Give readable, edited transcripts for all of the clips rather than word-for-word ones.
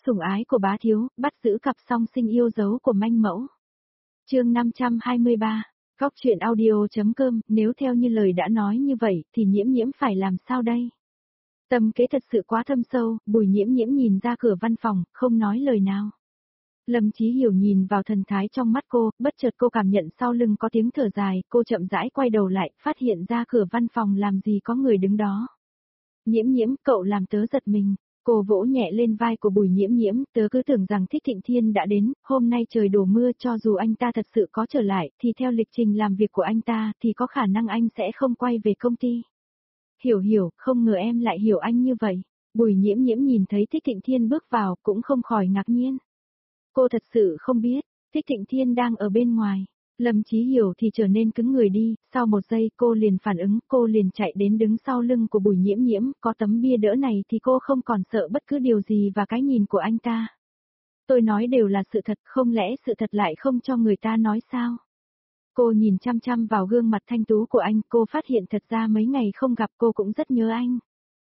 Sủng ái của bá thiếu, bắt giữ cặp song sinh yêu dấu của manh mẫu. Chương 523. Góc truyện audio.com, nếu theo như lời đã nói như vậy thì Nhiễm Nhiễm phải làm sao đây? Tâm kế thật sự quá thâm sâu, Bùi Nhiễm Nhiễm nhìn ra cửa văn phòng, không nói lời nào. Lâm Chí Hiểu nhìn vào thần thái trong mắt cô, bất chợt cô cảm nhận sau lưng có tiếng thở dài, cô chậm rãi quay đầu lại, phát hiện ra cửa văn phòng làm gì có người đứng đó. Nhiễm Nhiễm, cậu làm tớ giật mình. Cô vỗ nhẹ lên vai của Bùi Nhiễm Nhiễm, tớ cứ tưởng rằng Thích Thịnh Thiên đã đến, hôm nay trời đổ mưa, cho dù anh ta thật sự có trở lại, thì theo lịch trình làm việc của anh ta, thì có khả năng anh sẽ không quay về công ty. Hiểu, không ngờ em lại hiểu anh như vậy. Bùi Nhiễm Nhiễm nhìn thấy Thích Thịnh Thiên bước vào, cũng không khỏi ngạc nhiên. Cô thật sự không biết, Thích Thịnh Thiên đang ở bên ngoài. Lâm Chí Hiểu thì trở nên cứng người đi, sau một giây cô liền phản ứng, cô liền chạy đến đứng sau lưng của Bùi Nhiễm Nhiễm, có tấm bia đỡ này thì cô không còn sợ bất cứ điều gì và cái nhìn của anh ta. Tôi nói đều là sự thật, không lẽ sự thật lại không cho người ta nói sao? Cô nhìn chăm chăm vào gương mặt thanh tú của anh, cô phát hiện thật ra mấy ngày không gặp cô cũng rất nhớ anh.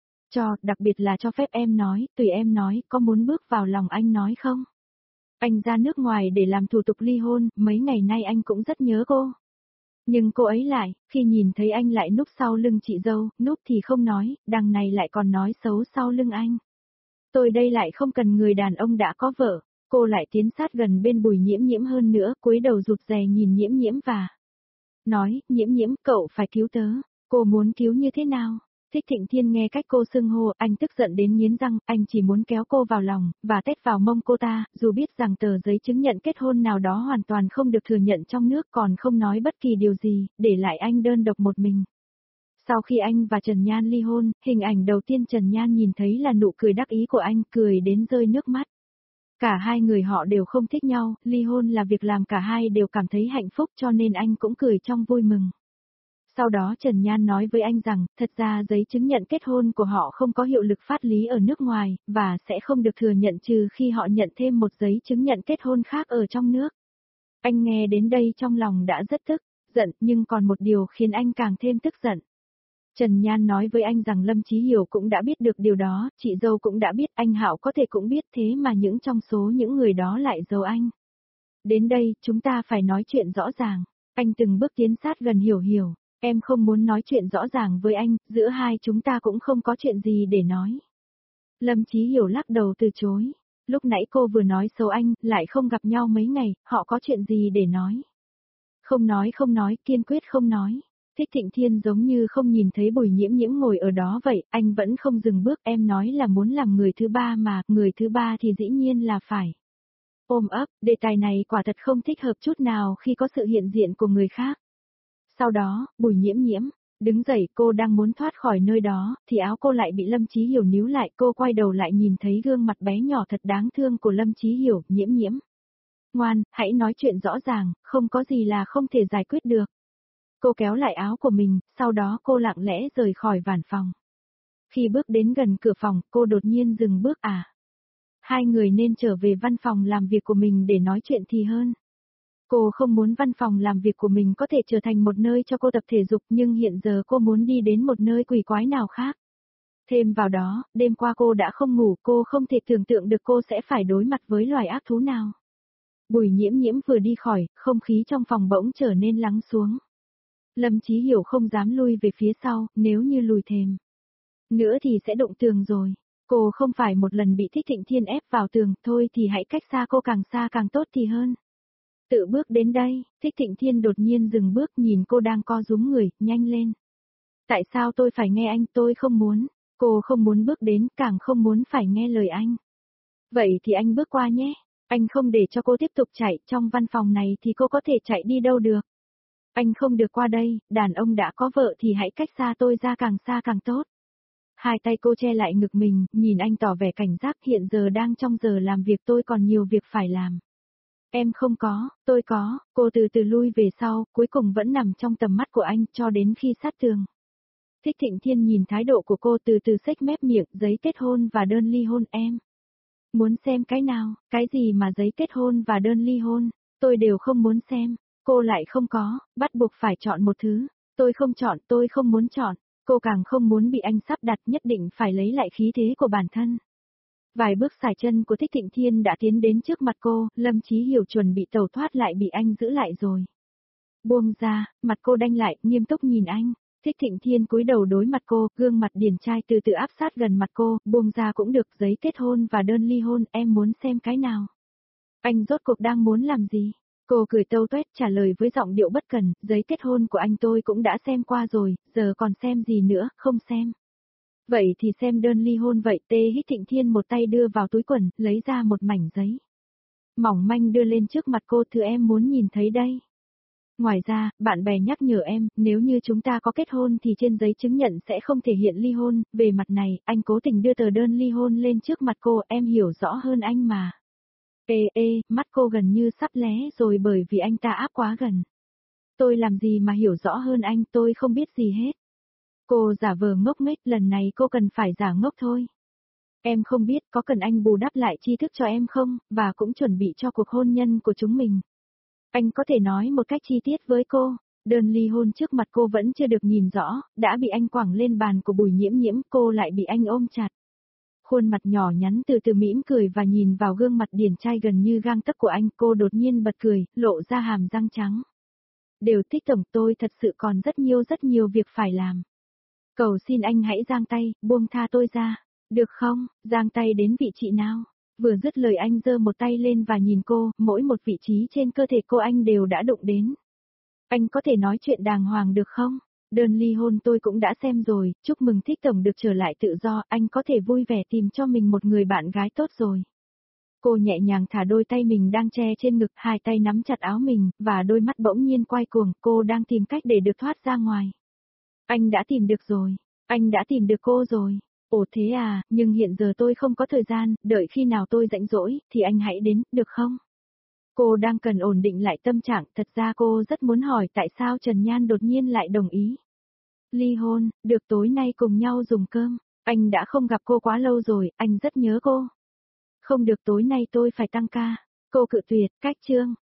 Đặc biệt là cho phép em nói, tùy em nói, có muốn bước vào lòng anh nói không? Anh ra nước ngoài để làm thủ tục ly hôn, mấy ngày nay anh cũng rất nhớ cô. Nhưng cô ấy lại, khi nhìn thấy anh lại núp sau lưng chị dâu, núp thì không nói, đằng này lại còn nói xấu sau lưng anh. Tôi đây lại không cần người đàn ông đã có vợ, cô lại tiến sát gần bên Bùi Nhiễm Nhiễm hơn nữa, cúi đầu rụt rè nhìn Nhiễm Nhiễm và nói, Nhiễm Nhiễm, cậu phải cứu tớ. Cô muốn cứu như thế nào? Thích Thịnh Thiên nghe cách cô xưng hô, anh tức giận đến nghiến răng, anh chỉ muốn kéo cô vào lòng, và tét vào mông cô ta, dù biết rằng tờ giấy chứng nhận kết hôn nào đó hoàn toàn không được thừa nhận trong nước, còn không nói bất kỳ điều gì, để lại anh đơn độc một mình. Sau khi anh và Trần Nhan ly hôn, hình ảnh đầu tiên Trần Nhan nhìn thấy là nụ cười đắc ý của anh, cười đến rơi nước mắt. Cả hai người họ đều không thích nhau, ly hôn là việc làm cả hai đều cảm thấy hạnh phúc, cho nên anh cũng cười trong vui mừng. Sau đó Trần Nhan nói với anh rằng, thật ra giấy chứng nhận kết hôn của họ không có hiệu lực pháp lý ở nước ngoài, và sẽ không được thừa nhận trừ khi họ nhận thêm một giấy chứng nhận kết hôn khác ở trong nước. Anh nghe đến đây trong lòng đã rất tức giận, nhưng còn một điều khiến anh càng thêm tức giận. Trần Nhan nói với anh rằng Lâm Chí Hiểu cũng đã biết được điều đó, chị dâu cũng đã biết, anh Hạo có thể cũng biết, thế mà những trong số những người đó lại giấu anh. Đến đây, chúng ta phải nói chuyện rõ ràng. Anh từng bước tiến sát gần Hiểu. Em không muốn nói chuyện rõ ràng với anh, giữa hai chúng ta cũng không có chuyện gì để nói. Lâm Chí Hiểu lắc đầu từ chối. Lúc nãy cô vừa nói xấu anh, lại không gặp nhau mấy ngày, họ có chuyện gì để nói. Không nói, kiên quyết không nói. Thích Thịnh Thiên giống như không nhìn thấy Bùi Nhiễm Nhiễm ngồi ở đó vậy, anh vẫn không dừng bước, em nói là muốn làm người thứ ba mà, người thứ ba thì dĩ nhiên là phải. Ôm ấp, đề tài này quả thật không thích hợp chút nào khi có sự hiện diện của người khác. Sau đó, Bùi Nhiễm Nhiễm đứng dậy, cô đang muốn thoát khỏi nơi đó, thì áo cô lại bị Lâm Chí Hiểu níu lại, cô quay đầu lại nhìn thấy gương mặt bé nhỏ thật đáng thương của Lâm Chí Hiểu, Nhiễm Nhiễm. Ngoan, hãy nói chuyện rõ ràng, không có gì là không thể giải quyết được. Cô kéo lại áo của mình, sau đó cô lặng lẽ rời khỏi văn phòng. Khi bước đến gần cửa phòng, cô đột nhiên dừng bước Hai người nên trở về văn phòng làm việc của mình để nói chuyện thì hơn. Cô không muốn văn phòng làm việc của mình có thể trở thành một nơi cho cô tập thể dục, nhưng hiện giờ cô muốn đi đến một nơi quỷ quái nào khác. Thêm vào đó, đêm qua cô đã không ngủ, cô không thể tưởng tượng được cô sẽ phải đối mặt với loài ác thú nào. Bùi Nhiễm Nhiễm vừa đi khỏi, không khí trong phòng bỗng trở nên lắng xuống. Lâm Chí Hiểu không dám lui về phía sau, nếu như lùi thêm nữa thì sẽ đụng tường rồi. Cô không phải một lần bị Thích Thịnh Thiên ép vào tường, thôi thì hãy cách xa cô càng xa càng tốt thì hơn. Tự bước đến đây, Thích Thịnh Thiên đột nhiên dừng bước nhìn cô đang co rúm người, nhanh lên. Tại sao tôi phải nghe anh, tôi không muốn. Cô không muốn bước đến, càng không muốn phải nghe lời anh. Vậy thì anh bước qua nhé. Anh không để cho cô tiếp tục chạy, trong văn phòng này thì cô có thể chạy đi đâu được. Anh không được qua đây, đàn ông đã có vợ thì hãy cách xa tôi ra càng xa càng tốt. Hai tay cô che lại ngực mình, nhìn anh tỏ vẻ cảnh giác, hiện giờ đang trong giờ làm việc, tôi còn nhiều việc phải làm. Em không có, tôi có, cô từ từ lui về sau, cuối cùng vẫn nằm trong tầm mắt của anh, cho đến khi sát tường. Thích Thịnh Thiên nhìn thái độ của cô, từ từ xếch mép miệng, giấy kết hôn và đơn ly hôn em. Muốn xem cái nào, cái gì mà giấy kết hôn và đơn ly hôn, tôi đều không muốn xem. Cô lại không có, bắt buộc phải chọn một thứ. Tôi không chọn, tôi không muốn chọn. Cô càng không muốn bị anh sắp đặt, nhất định phải lấy lại khí thế của bản thân. Vài bước xài chân của Thích Thịnh Thiên đã tiến đến trước mặt cô, Lâm Chí Hiểu chuẩn bị tẩu thoát lại bị anh giữ lại rồi. Buông ra, mặt cô đanh lại, nghiêm túc nhìn anh. Thích Thịnh Thiên cúi đầu đối mặt cô, gương mặt điển trai từ từ áp sát gần mặt cô, buông ra cũng được, giấy kết hôn và đơn ly hôn, em muốn xem cái nào? Anh rốt cuộc đang muốn làm gì? Cô cười tâu tuét trả lời với giọng điệu bất cần, giấy kết hôn của anh tôi cũng đã xem qua rồi, giờ còn xem gì nữa, không xem. Vậy thì xem đơn ly hôn vậy. Thích Thịnh Thiên một tay đưa vào túi quần, lấy ra một mảnh giấy. Mỏng manh đưa lên trước mặt cô, thứ em muốn nhìn thấy đây. Ngoài ra, bạn bè nhắc nhở em, nếu như chúng ta có kết hôn thì trên giấy chứng nhận sẽ không thể hiện ly hôn, về mặt này, anh cố tình đưa tờ đơn ly hôn lên trước mặt cô, em hiểu rõ hơn anh mà. Mắt cô gần như sắp lé rồi bởi vì anh ta áp quá gần. Tôi làm gì mà hiểu rõ hơn anh, tôi không biết gì hết. Cô giả vờ ngốc nghếch, lần này cô cần phải giả ngốc thôi. Em không biết có cần anh bù đắp lại tri thức cho em không, và cũng chuẩn bị cho cuộc hôn nhân của chúng mình. Anh có thể nói một cách chi tiết với cô, đơn ly hôn trước mặt cô vẫn chưa được nhìn rõ, đã bị anh quẳng lên bàn của Bùi Nhiễm Nhiễm, cô lại bị anh ôm chặt. Khuôn mặt nhỏ nhắn từ từ mỉm cười và nhìn vào gương mặt điển trai gần như gang tấc của anh, cô đột nhiên bật cười, lộ ra hàm răng trắng. Đều Thích tổng, tôi thật sự còn rất nhiều việc phải làm. Cầu xin anh hãy giang tay, buông tha tôi ra. Được không, giang tay đến vị trí nào? Vừa dứt lời anh giơ một tay lên và nhìn cô, mỗi một vị trí trên cơ thể cô anh đều đã đụng đến. Anh có thể nói chuyện đàng hoàng được không? Đơn ly hôn tôi cũng đã xem rồi, chúc mừng Thích tổng được trở lại tự do, anh có thể vui vẻ tìm cho mình một người bạn gái tốt rồi. Cô nhẹ nhàng thả đôi tay mình đang che trên ngực, hai tay nắm chặt áo mình, và đôi mắt bỗng nhiên quay cuồng, cô đang tìm cách để được thoát ra ngoài. Anh đã tìm được rồi, anh đã tìm được cô rồi. Ồ thế à, nhưng hiện giờ tôi không có thời gian, đợi khi nào tôi rảnh rỗi, thì anh hãy đến, được không? Cô đang cần ổn định lại tâm trạng, thật ra cô rất muốn hỏi tại sao Trần Nhan đột nhiên lại đồng ý. Ly hôn, được tối nay cùng nhau dùng cơm, anh đã không gặp cô quá lâu rồi, anh rất nhớ cô. Không được tối nay tôi phải tăng ca. Cô cự tuyệt, cách chương.